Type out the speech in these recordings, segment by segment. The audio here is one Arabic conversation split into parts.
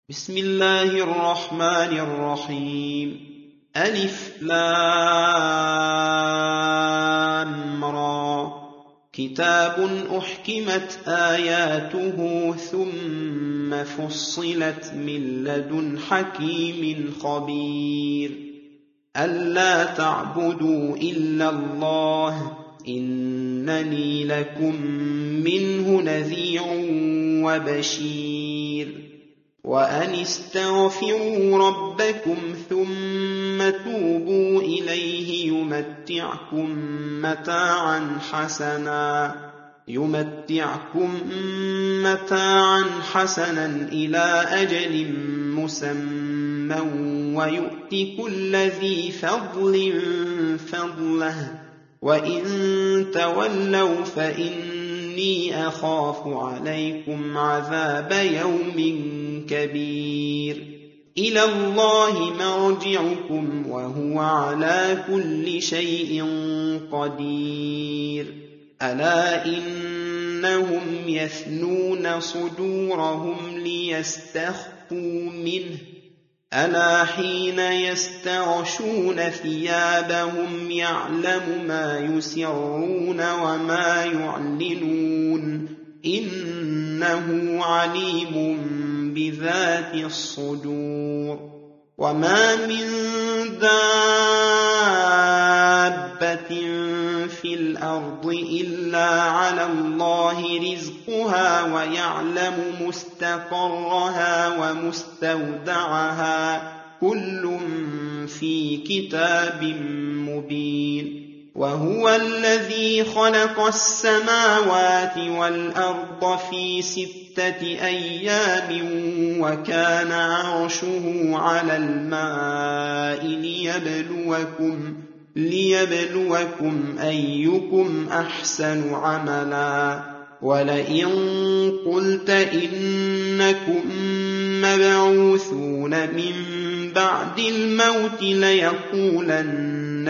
بسم الله الرحمن الرحيم ألف لام را كتاب أحكمت آياته ثم فصلت من لدن حكيم خبير ألا تعبدوا إلا الله إنني لكم منه نذير وبشير وأن استغفروا ربكم ثم توبوا إليه يمتعكم متاعا حسنا إلى أجل مسمى ويؤت كل ذي فضل فضله وإن تولوا فإني أخاف عليكم عذاب يوم كبير إلى الله مرجعكم وهو على كل شيء قدير ألا إنهم يثنون صدورهم ليستخفوا منه ألا حين يستغشون ثيابهم يعلم ما يسرون وما يعلنون إنه عليم بذات الصدور وما من دابة في الأرض إلا على الله رزقها ويعلم مستقرها ومستودعها كل في كتاب مبين وهو الذي خلق السماوات والأرض في 6 أيام وكان عرشه على الماء ليبلوكم أيكم أحسن عملا ولئن قلت إنكم مبعوثون من بعد الموت ليقولن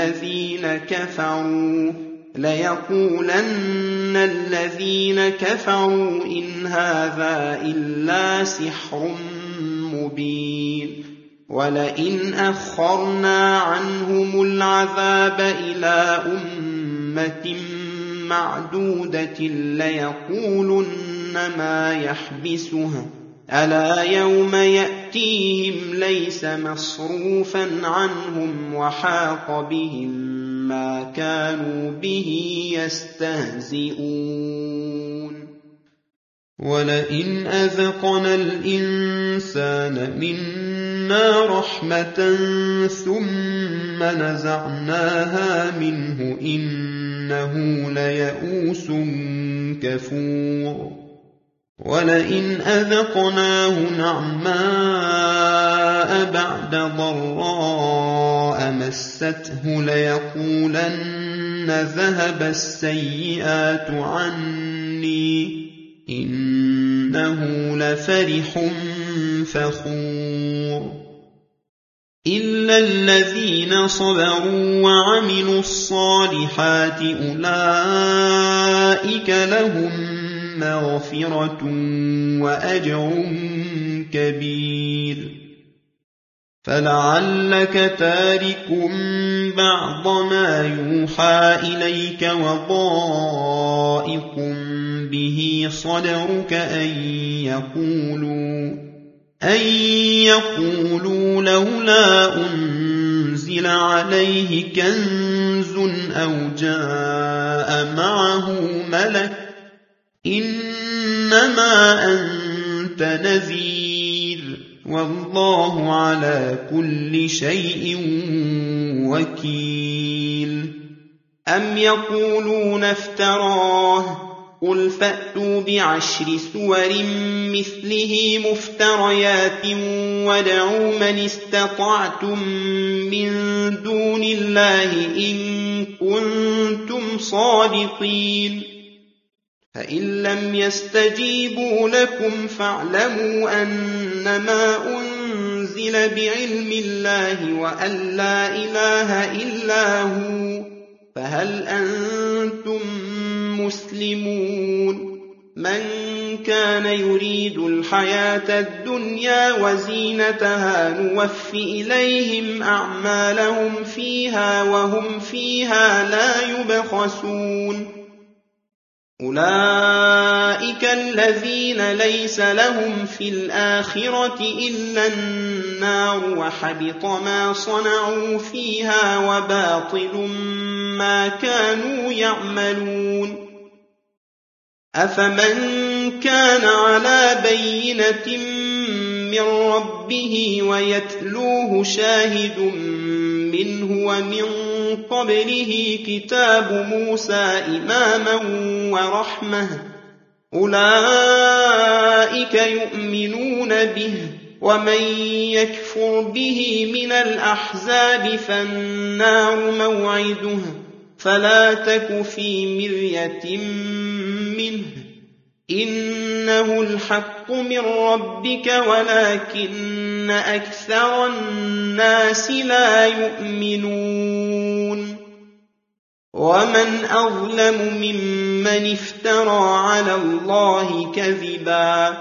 الذين كفروا إن هذا إلا سحر مبين ولئن أخرنا عنهم العذاب إلى أمة معدودة ليقولن ما يحبسها ألا يوم يأتيهم ليس مصروفا عنهم وحاق بهم ما كانوا به يستهزئون ولئن أذقنا الإنسان منا رحمة ثم نزعناها منه إنه ليئوس كفور ولئن أذقناه نعماء بعد ضراء مسته ليقولن ذهب السيئات عني إنه لفرح فخور إلا الذين صبروا وعملوا الصالحات أولئك لهم مغفرة وأجر كبير فلعلك تارك بعض ما يوحى إليك وضائق به صدرك أن يقولوا لولا أنزل عليه كنز أو جاء معه ملك إنما أنت نذير والله على كل شيء وكيل أم يقولون افتراه قل فأتوا ب10 سور مثله مفتريات وادعوا من استطعتم من دون الله إن كنتم صادقين فإن لم يستجيبوا لكم فاعلموا أنما أنزل بعلم الله وأن لا إله إلا هو فهل أنتم مسلمون من كان يريد الحياة الدنيا وزينتها نوف إليهم أعمالهم فيها وهم فيها لا يبخسون أولئك الذين ليس لهم في الآخرة إلا النار وحبط ما صنعوا فيها وباطل ما كانوا يعملون أفمن كان على بينة من ربه ويتلوه شاهد منه ومن قبله كتاب موسى إماما ورحمة أولئك يؤمنون به ومن يكفر به من الأحزاب فالنار موعده فلا تك في مرية منه إنه الحق من ربك ولكن أكثر الناس لا يؤمنون ومن أظلم ممن افترى على الله كذبا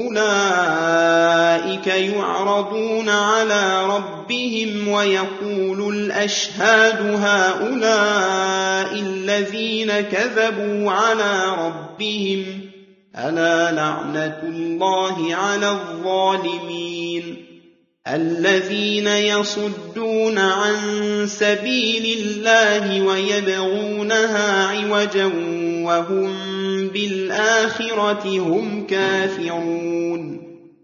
أولئك يعرضون على ربهم ويقول الأشهاد هؤلاء الذين كذبوا على ربهم ألا لعنة الله على الظالمين الذين يصدون عن سبيل الله ويبغونها عوجا وهم بالآخرة هم كافرون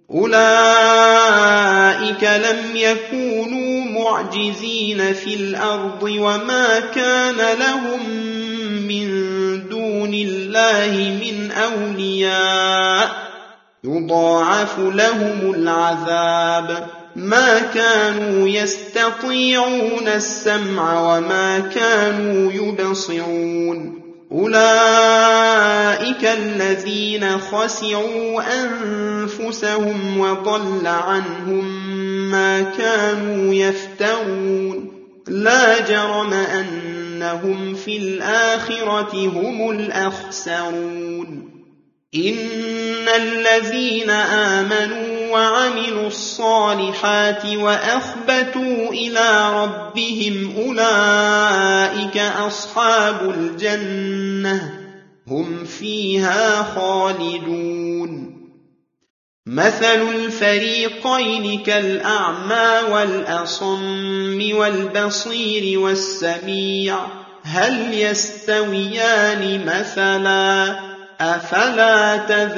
أولئك لم يكونوا معجزين في الأرض وما كان لهم من دون الله من أولياء يضاعف لهم العذاب ما كانوا يستطيعون السمع وما كانوا يبصرون أولئك الذين خسروا أنفسهم وضل عنهم ما كانوا يفترون لا جرم أنهم في الآخرة هم الأخسرون إن الذين آمنوا وعملوا الصالحات وأخبتوا إلى ربهم أولئك أصحاب الجنة هم فيها خالدون مثل الفريقين كالأعمى والأصم والبصير والسميع هل يستويان مثلا أفلا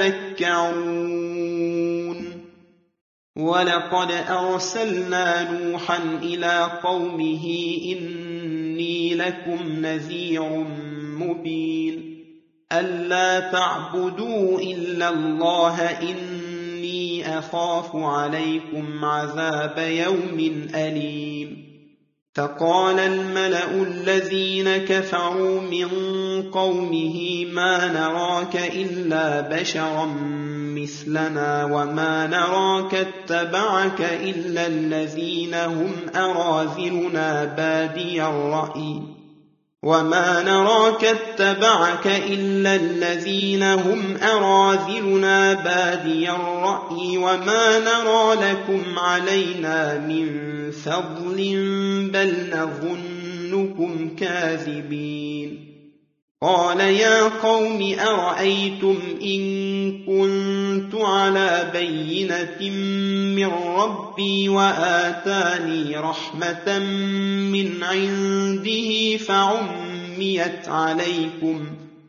تذكرون ولقد أرسلنا نوحا إلى قومه إني لكم نذير مبين ألا تعبدوا إلا الله إني أخاف عليكم عذاب يوم أليم فقال الملأ الذين كفروا من قومه ما نراك إلا بشرا مثلنا وما نراك اتبعك إلا الذين هم أراذلنا بادي الرأي وما نراك اتبعك إلا الذين هم أراذلنا بادي الرأي وما نرى لكم علينا من فضل بل نظنكم كاذبين قال يا قوم أرأيتم إن كنت على بينة من ربي وآتاني رحمة من عنده فعميت عليكم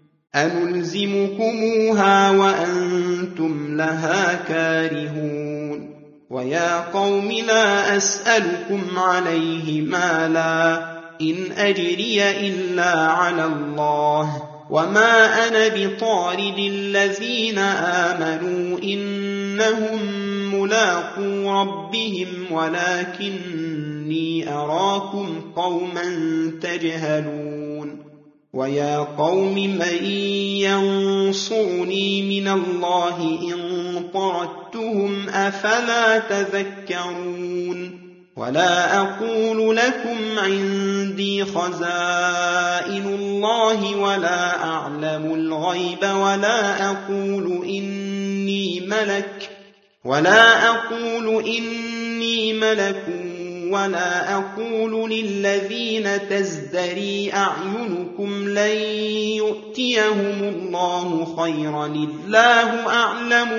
أنلزمكموها وأنتم لها كارهون ويا قوم لا أسألكم عليه مالا إن أجري إلا على الله وما أنا بطارد الذين آمنوا إنهم ملاقو ربهم ولكني أراكم قوما تجهلون ويا قوم من ينصرني من الله إن طردتهم أفلا تذكرون ولا أقول لكم عندي خزائن الله ولا أعلم الغيب ولا أقول إني ملك ولا أقول للذين تزدري أعينكم لن يؤتيهم الله خيرا الله أعلم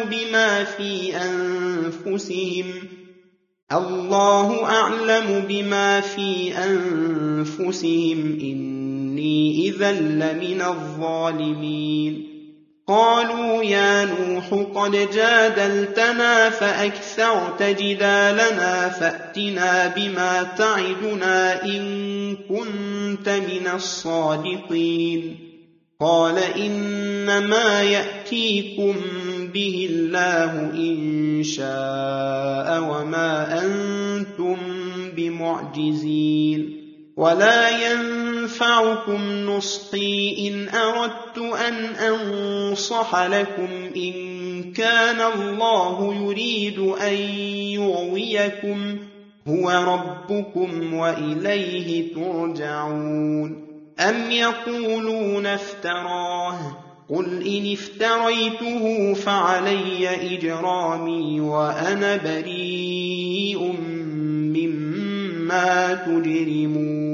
بما في أنفسهم إني إذا لمن الظالمين. قالوا يا نوح قد جادلتنا فأكثرت جدالنا فأتنا بما تعدنا إن كنت من الصادقين. قال إنما يأتيكم به الله إن شاء وما أنتم بمعجزين. ولا ينفعكم نصحي إن أردت أن أنصح لكم إن كان الله يريد أن يغويكم هو ربكم وإليه ترجعون. أم يقولون افتراه قل إن افتريته فعلي إجرامي وأنا بريء مما تجرمون.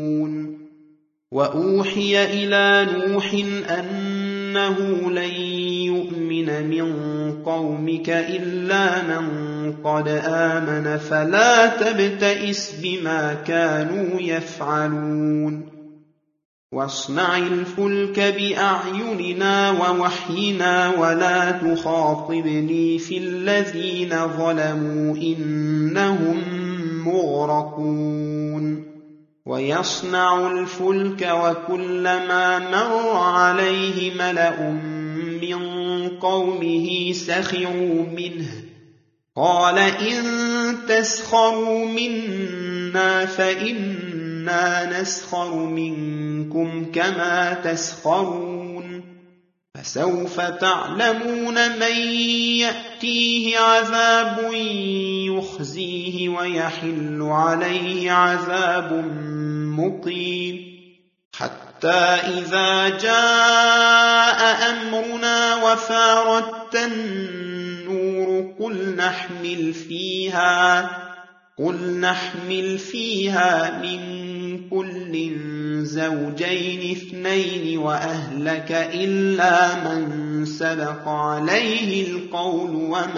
وأوحي إلى نوح أنه لن يؤمن من قومك إلا من قد آمن فلا تبتئس بما كانوا يفعلون. واصنع الفلك بأعيننا ووحينا ولا تخاطبني في الذين ظلموا إنهم مغرقون. ويصنع الفلك وكلما مر عليه ملأ من قومه سخروا منه قال إن تسخروا منا فإنا نسخر منكم كما تسخرون. فسوف تعلمون من يأتيه عذاب يخزيه ويحل عليه عذاب مقيم. حتى إذا جاء أمرنا وفارت النور قل نحمل فيها من كل زوجين اثنين وأهلك إلا من سبق عليه القول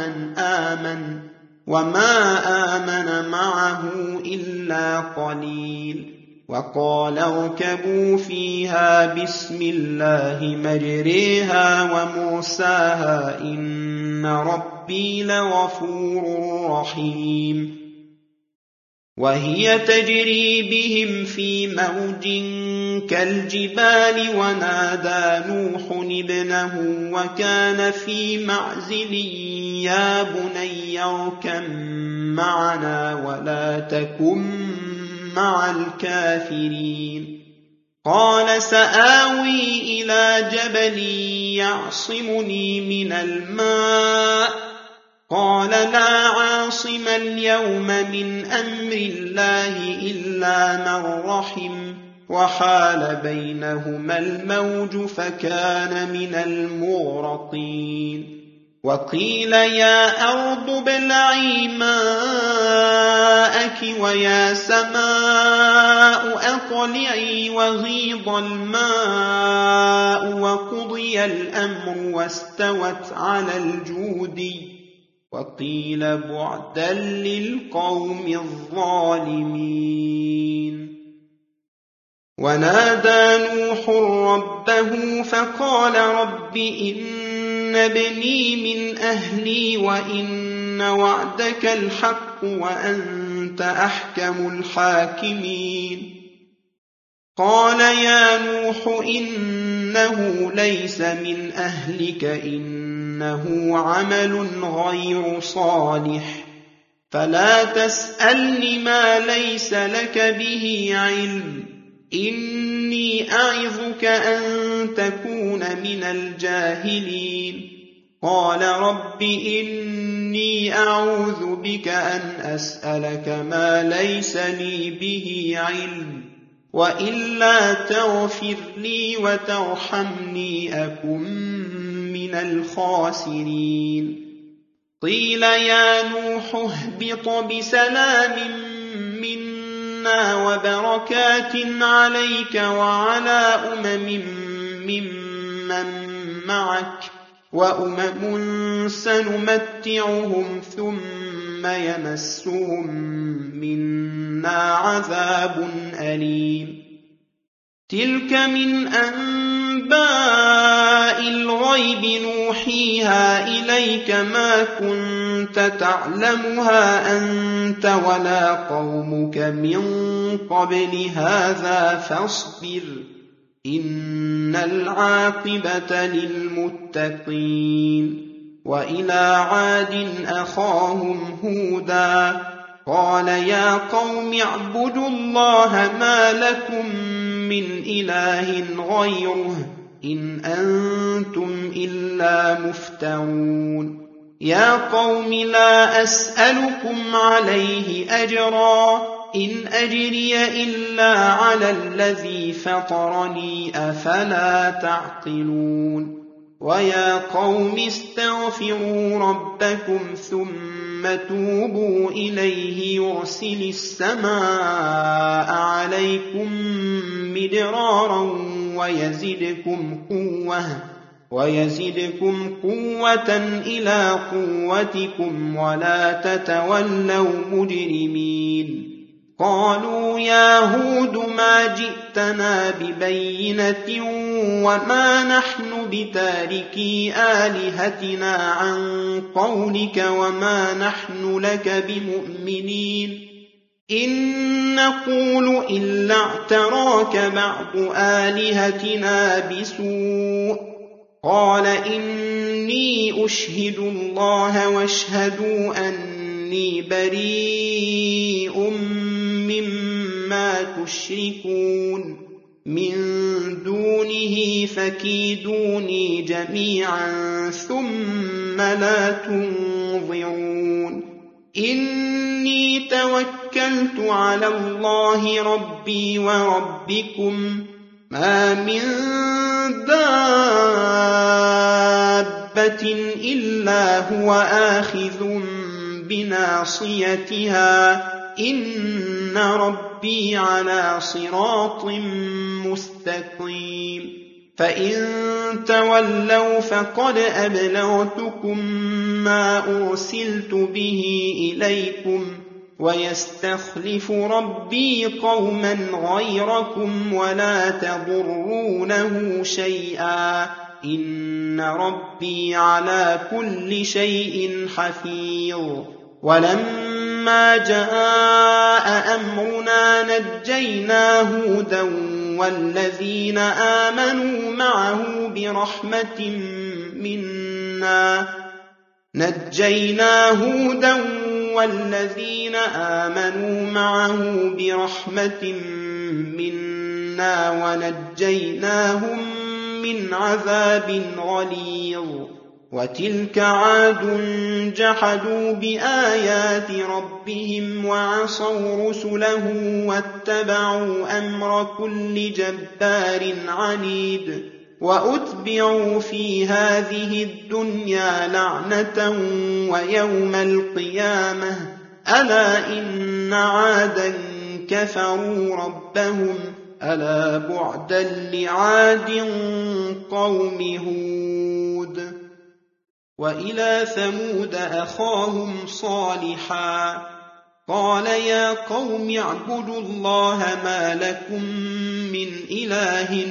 وما آمن معه إلا قليل. وقال اركبوا فيها بسم الله مجريها ومرساها إن ربي لغفور رحيم. وهي تجري بهم في موج كالجبال ونادى نوح ابنه وكان في معزل يا بني اركب معنا ولا تكن مع الكافرين. قال سآوي إلى جبل يعصمني من الماء قال لا عاصم اليوم من أمر الله إلا من رحم وحال بينهما الموج فكان من المغرقين. وقيل يا أرض ابلعي ماءك ويا سماء أقلعي وغيض الماء وقضي الأمر واستوت على الجودي وقيل بعدا للقوم الظالمين. ونادى نوح ربه فقال رب إن ابني من أهلي وإن وعدك الحق وأنت أحكم الحاكمين. قال يا نوح إنه ليس من أهلك إنه عمل غير صالح فلا تسألني ما ليس لك به علم إني أعظك أن تكون من الجاهلين. قال رب إني أعوذ بك أن أسألك ما ليس لي به علم وإلا تغفر لي وترحمني أكن من الخاسرين قيل يا نوح اهبط بسلام منا وبركات عليك وعلى ممن معك وأمم سنمتعهم ثم يمسهم منا عذاب أليم تلك من أنباء الغيب نوحيها إليك ما كنت تعلمها أنت ولا قومك من قبل هذا فاصبر إن العاقبة للمتقين وإلى عاد أخاهم هودا قال يا قوم اعبدوا الله ما لكم من إله غيره إن أنتم إلا مفترون يا قوم لا أسألكم عليه أجرا إن أجري إلا على الذي فطرني أفلا تعقلون ويا قوم استغفروا ربكم ثم توبوا إليه يرسل السماء عليكم مدرارا ويزدكم قوة إلى قوتكم ولا تتولوا مجرمين قالوا يا هود ما جئتنا ببينة وما نحن بتاركي آلهتنا عن قولك وما نحن لك بمؤمنين إن نقول إلا اعتراك بعض آلهتنا بسوء قال إني أشهد الله واشهدوا أني بريء مما تشركون من دونه فكيدوني جميعا ثم لا تنظرون إني توكلت على الله ربي وربكم ما من دابة إلا هو آخذ بناصيتها إن ربي على صراط مستقيم فإن تولوا فقد أبلغتكم ما أرسلت به إليكم ويستخلف ربي قوما غيركم ولا تضرونه شيئا إن ربي على كل شيء حفيظ ولما جاء أمرنا نجينا هودا والذين آمنوا معه برحمة منا ونجيناهم من عذاب غليظ وتلك عاد جحدوا بآيات ربهم وعصوا رسله واتبعوا أمر كل جبار عنيد وأتبعوا في هذه الدنيا لعنة ويوم القيامة ألا إن عادا كفروا ربهم ألا بعدا لعاد قوم هود وإلى ثمود أخاهم صالحا قال يا قوم اعبدوا الله ما لكم من إله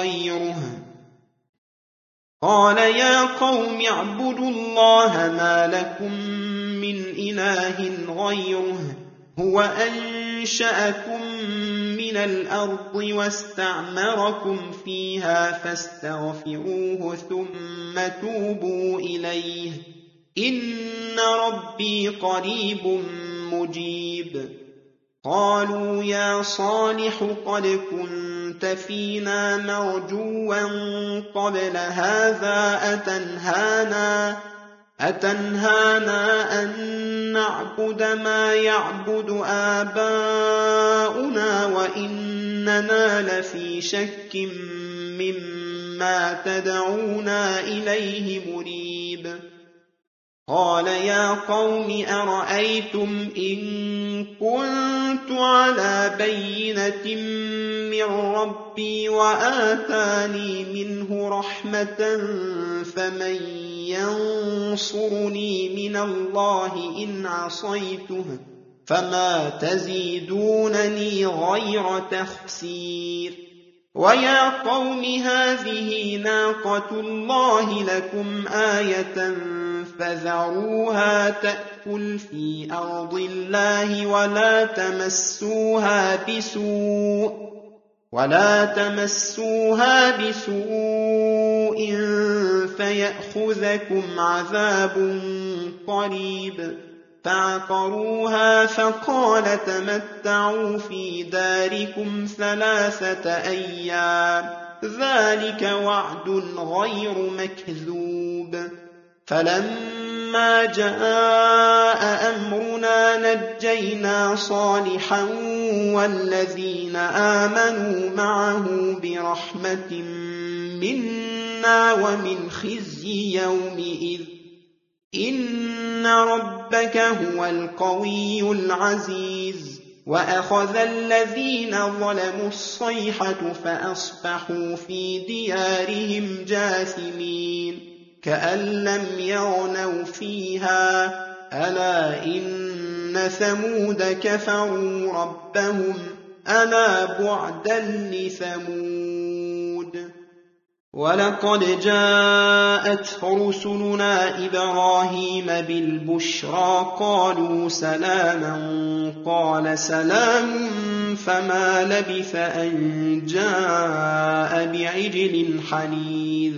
غيره هو أنشأكم من الأرض واستعمركم فيها فاستغفروه ثم توبوا إليه إن ربي قريب مجيب قالوا يا صالح قد كنت فينا مرجوا قبل هذا أتنهانا أن نعبد ما يعبد آباؤنا وإننا لفي شك مما تدعونا إليه مريب قال يا قوم أرأيتم إن كنت على بينة من ربي وآتاني منه رحمة فمن ينصرني من الله إن عصيته فما تزيدونني غير تخسير ويا قوم هذه ناقة الله لكم آية فذروها تأكل في أرض الله ولا تمسوها بسوء فيأخذكم عذاب قريب فعقروها فقال تمتعوا في داركم 3 أيام ذلك وعد غير مكذوب فلما جاء أمرنا نجينا صالحا والذين آمنوا معه برحمة منا ومن خزي يومئذ إن ربك هو القوي العزيز وأخذ الذين ظلموا الصيحة فأصبحوا في ديارهم جاثمين كأن لم يغنوا فيها ألا إن ثمود كفروا ربهم ألا بعدا لثمود ولقد جاءت رسلنا إبراهيم بالبشرى قالوا سلاما قال سلام فما لبث أن جاء بعجل حنيذ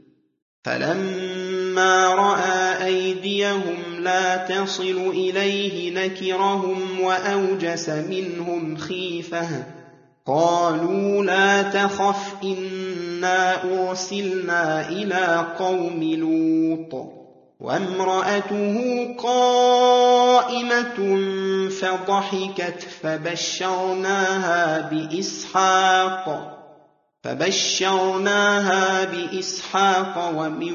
فلما رأى أيديهم لا تصل إليه نكرهم وأوجس منهم خيفة قالوا لا تخف إنا أرسلنا إلى قوم لوط وامرأته قائمة فضحكت فبشرناها بإسحاق ومن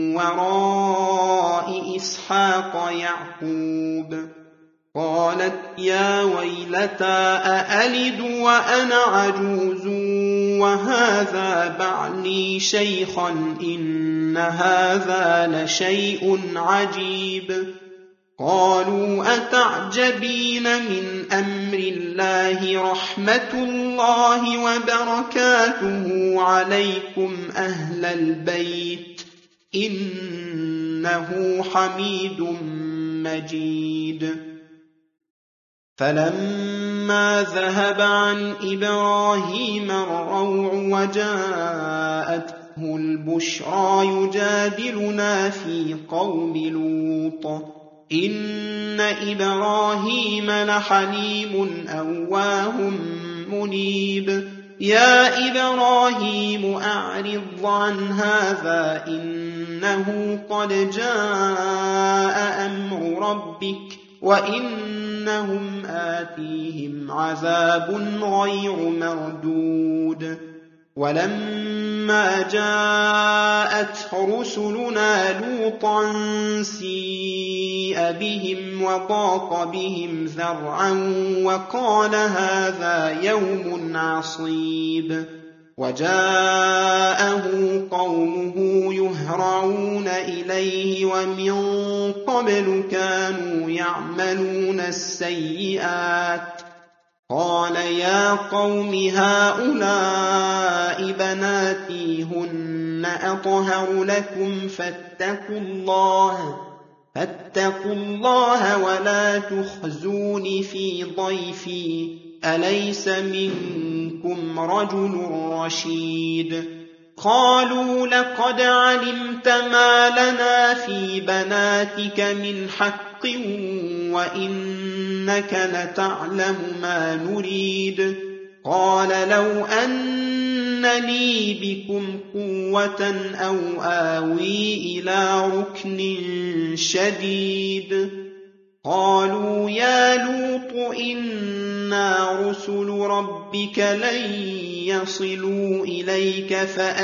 وراء إسحاق يعقوب قالت يا ويلتى أألد وأنا عجوز وهذا بعلي شيخا إن هذا لشيء عجيب قالوا أتعجبين من أمر الله رحمة الله وبركاته عليكم أهل البيت إنه حميد مجيد فلما ذهب عن إبراهيم الروع وجاءته البشرى يجادلنا في قوم لوط إن إبراهيم لحليم أواه منيب يا إبراهيم أعرض عن هذا إنه قد جاء أمر ربك وإنهم آتيهم عذاب غير مردود ولما جاءت رسلنا لوطا سيء بهم وضاق بهم ذرعا وقال هذا يوم عصيب وجاءه قومه يهرعون إليه ومن قبل كانوا يعملون السيئات قال يا قوم هؤلاء بناتي هن أطهر لكم فاتقوا الله ولا تخزون في ضيفي أليس منكم رجل رشيد قالوا لقد علمت ما لنا في بناتك من حق وإنك لتعلم ما نريد. قال لو أن لي بكم قوة أو آوي إلى ركن شديد. قالوا يا لوط إنا رسل ربك لن يصلوا إليك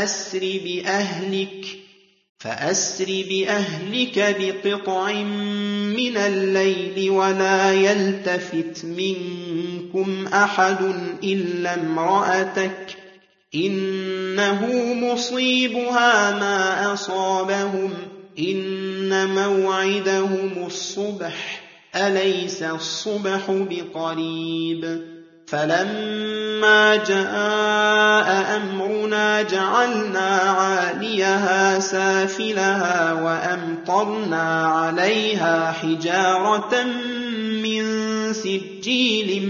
فأسر بأهلك بقطع من الليل ولا يلتفت منكم أحد إلا امرأتك إنه مصيبها ما أصابهم إن موعدهم الصبح أليس الصبح بقريب. فلما جاء أمرنا جعلنا عاليها سافلها وأمطرنا عليها حجارة من سجيل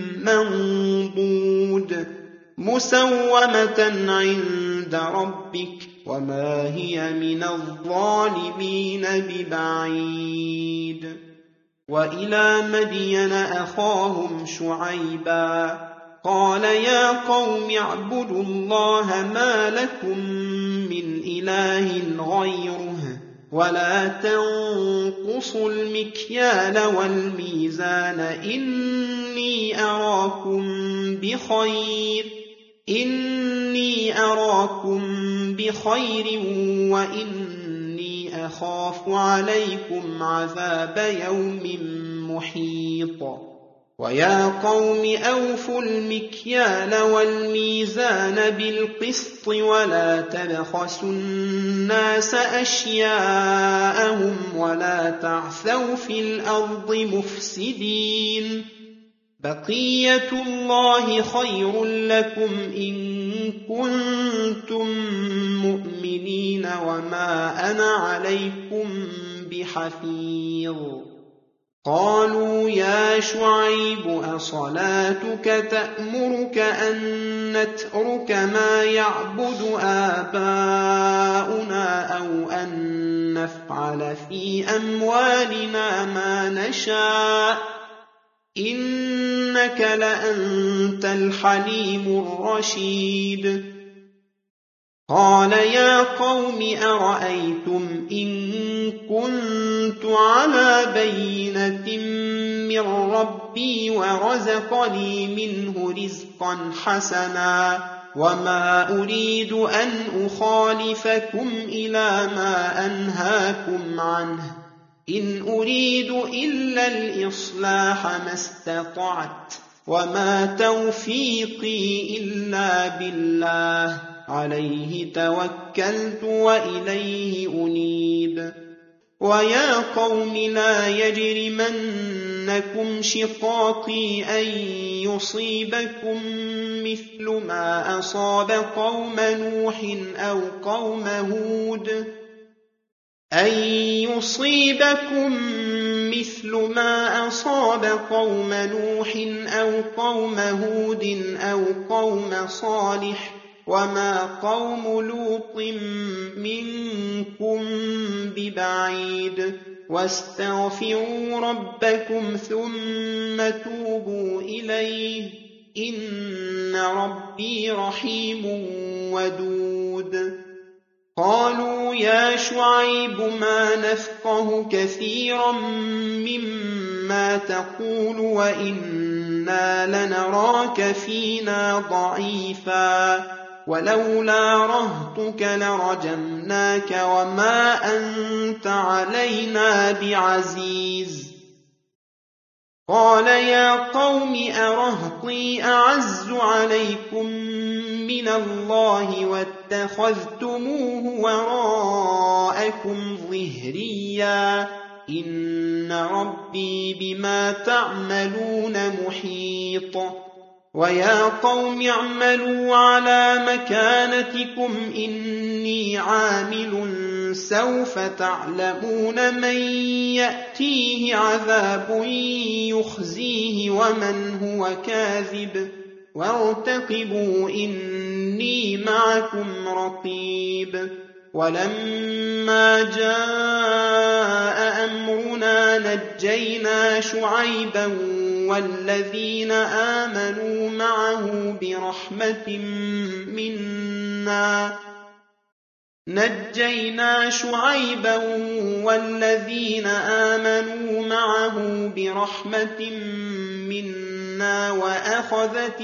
منضود مسومة عند ربك وما هي من الظالمين ببعيد. وإلى مدين أخاهم شعيبا قال يا قوم اعبدوا الله ما لكم من إله غيره ولا تنقصوا المكيال والميزان إني أراكم بخير وإني أخاف عليكم عذاب يوم محيط. ويا قوم أوفوا المكيال والميزان بالقسط ولا تبخسوا الناس أشياءهم ولا تعثوا في الأرض مفسدين. بقية الله خير لكم إن كنتم مؤمنين وما أنا عليكم بحفيظ. قالوا يا شعيب أصلاتك تأمرك أن نترك ما يعبد آباؤنا أو أن نفعل في أموالنا ما نشاء إنك لأنت الحليم الرشيد. قال يا قوم أرأيتم إن كنت على بينة من ربي ورزقني منه رزقا حسنا وما أريد أن أخالفكم إلى ما أنهاكم عنه إن أريد إلا الإصلاح ما استطعت وما توفيقي إلا بالله عليه توكلت وإليه أنيب. ويا قوم لا يجرمنكم شقاقي أن يصيبكم مثل ما أصاب قوم نوح أو قوم هود أو قوم صالح وما قوم لوط منكم ببعيد. واستغفروا ربكم ثم توبوا إليه إن ربي رحيم ودود. قالوا يا شعيب ما نفقه كثيرا مما تقول وإنا لنراك فينا ضعيفا ولولا رهطك لرجمناك وما أنت علينا بعزيز. قال يا قوم أرهطي أعز عليكم من الله واتخذتموه وراءكم ظهريا إن ربي بما تعملون محيط. ويا قوم اعملوا على مكانتكم إني عامل سوف تعلمون من يأتيه عذاب يخزيه ومن هو كاذب وارتقبوا إني معكم رقيب. ولما جاء أمرنا نجينا شعيبا والذين آمنوا معه برحمة منا وأخذت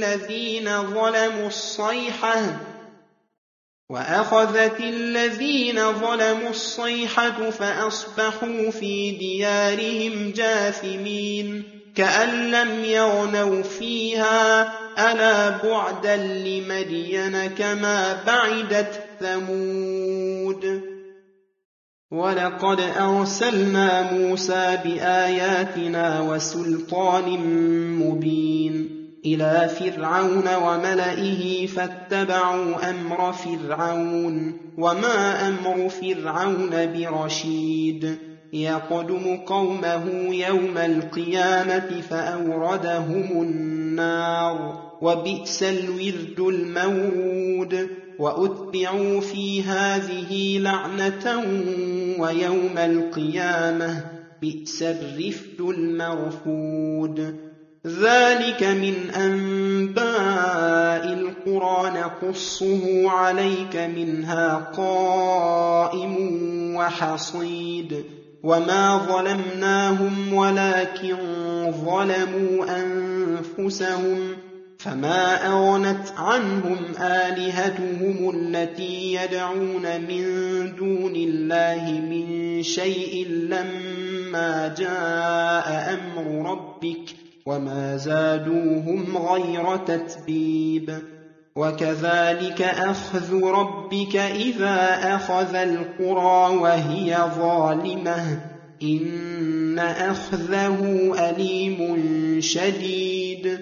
الذين ظلموا الصيحة فأصبحوا في ديارهم جاثمين كأن لم يغنوا فيها ألا بعدا لمدين كما بعدت ثمود. ولقد أرسلنا موسى بآياتنا وسلطان مبين إلى فرعون وملئه فاتبعوا أمر فرعون وما أمر فرعون برشيد يقدم قومه يوم القيامة فأوردهم النار وبئس الورد المورود وأتبعوا في هذه لعنة ويوم القيامة بئس الرفد المرفود. ذلك من أنباء القرى نقصه عليك منها قائم وحصيد وما ظلمناهم ولكن ظلموا أنفسهم فما أغنت عنهم آلهتهم التي يدعون من دون الله من شيء لما جاء أمر ربك وما زادوهم غير تتبيب. وكذلك أخذ ربك إذا أخذ القرى وهي ظالمة إن أخذه أليم شديد.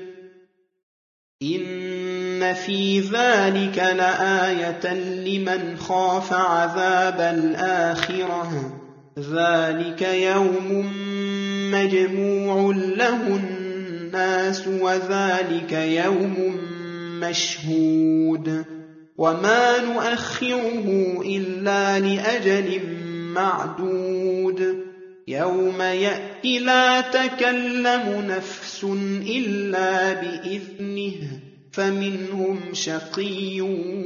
إن في ذلك لآية لمن خاف عذاب الآخرة ذلك يوم مجموع له الناس وذلك يوم مشهود وما نؤخره إلا لأجل معدود يوم يأتي لا تكلم نفس إلا بإذنه فمنهم شقي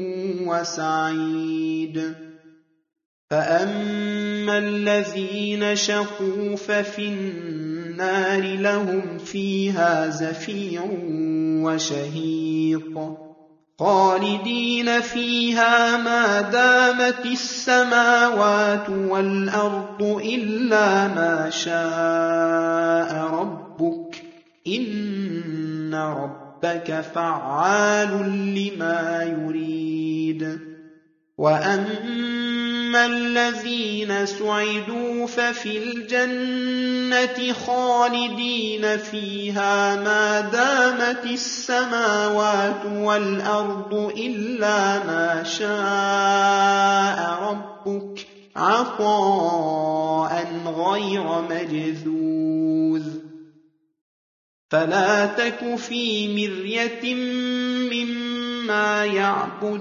وسعيد. فأما الذين شقوا ففي النار لهم فيها زفير وشهيق خالدين فيها ما دامت السماوات والأرض إلا ما شاء ربك إن ربك فعال لما يريد. وأما الذين سعدوا ففي الجنة خالدين فيها ما دامت السماوات والأرض إلا ما شاء ربك عطاء غير مجذوذ. فلا تك في مرية مما يعبد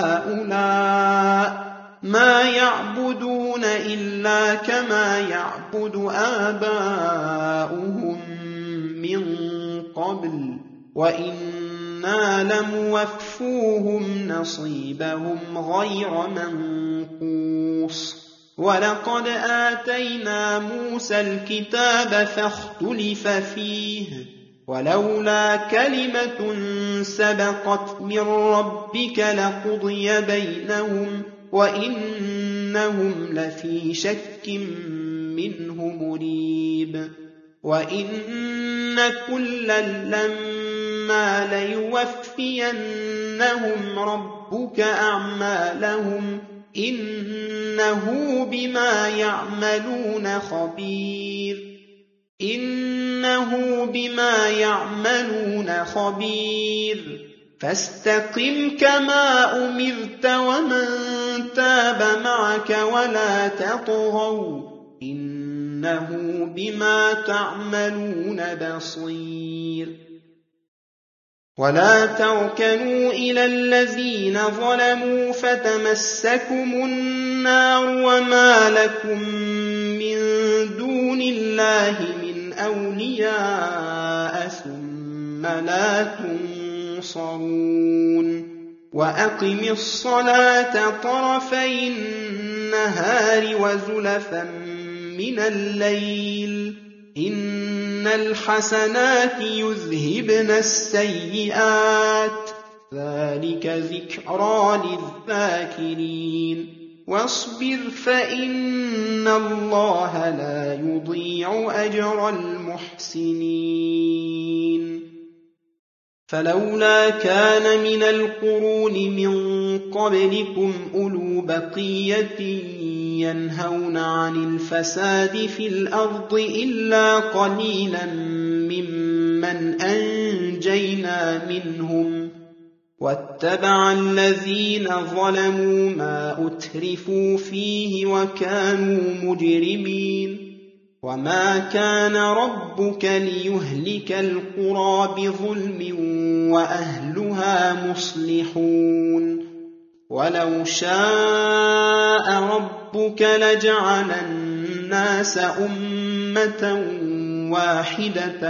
هؤلاء ما يعبدون إلا كما يعبد آباؤهم من قبل وإنا لموفوهم نصيبهم غير منقوص. ولقد آتينا موسى الكتاب فاختلف فيه ولولا كلمة سبقت من ربك لقضي بينهم وإنهم لفي شك منه مريب. وإن كلا لما ليوفينهم ربك أعمالهم إنه بما يعملون خبير. فاستقم كما أمرت ومن تاب معك ولا تطغوا إنه بما تعملون بصير. ولا تركنوا إلى الذين ظلموا فتمسكم النار وما لكم من دون الله من أولياء ثم لا تنصرون وأقم الصلاة طرفي النهار وزلفا من الليل إن الحسنات يذهبن السيئات ذلك ذكرى للذاكرين واصبر فإن الله لا يضيع أجر المحسنين فلولا كان من القرون من قبلكم أولو بقية ينهون عن الفساد في الأرض إلا قليلا ممن أنجينا منهم واتبع الذين ظلموا ما أترفوا فيه وكانوا مجرمين وما كان ربك ليهلك القرى بظلم وأهلها مصلحون ولو شاء ربك لجعل الناس أمة واحدة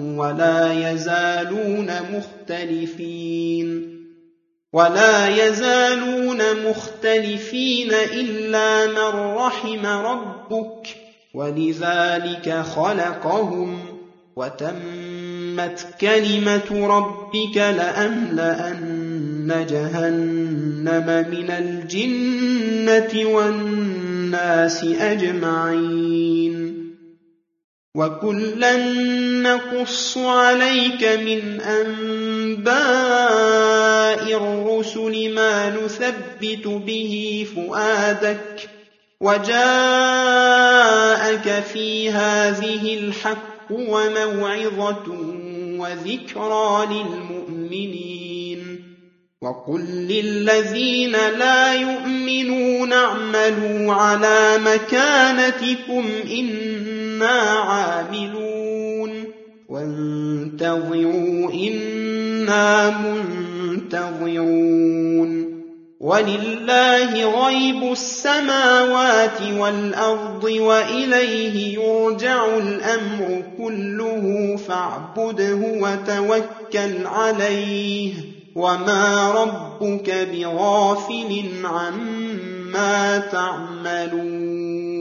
ولا يزالون مختلفين إلا من رحم ربك ولذلك خلقهم وتمت كلمة ربك لأملأن جهنم من الجنة والناس أجمعين وكلا نقص عليك من أنباء الرسل ما نثبت به فؤادك وجاءك في هذه الحق وموعظة وذكرى للمؤمنين وقل للذين لا يؤمنون اعملوا على مكانتكم إنا عاملون وانتظروا إنا منتظرون ولله غيب السماوات والأرض وإليه يرجع الأمر كله فاعبده وتوكل عليه وما ربك بغافل عما تعملون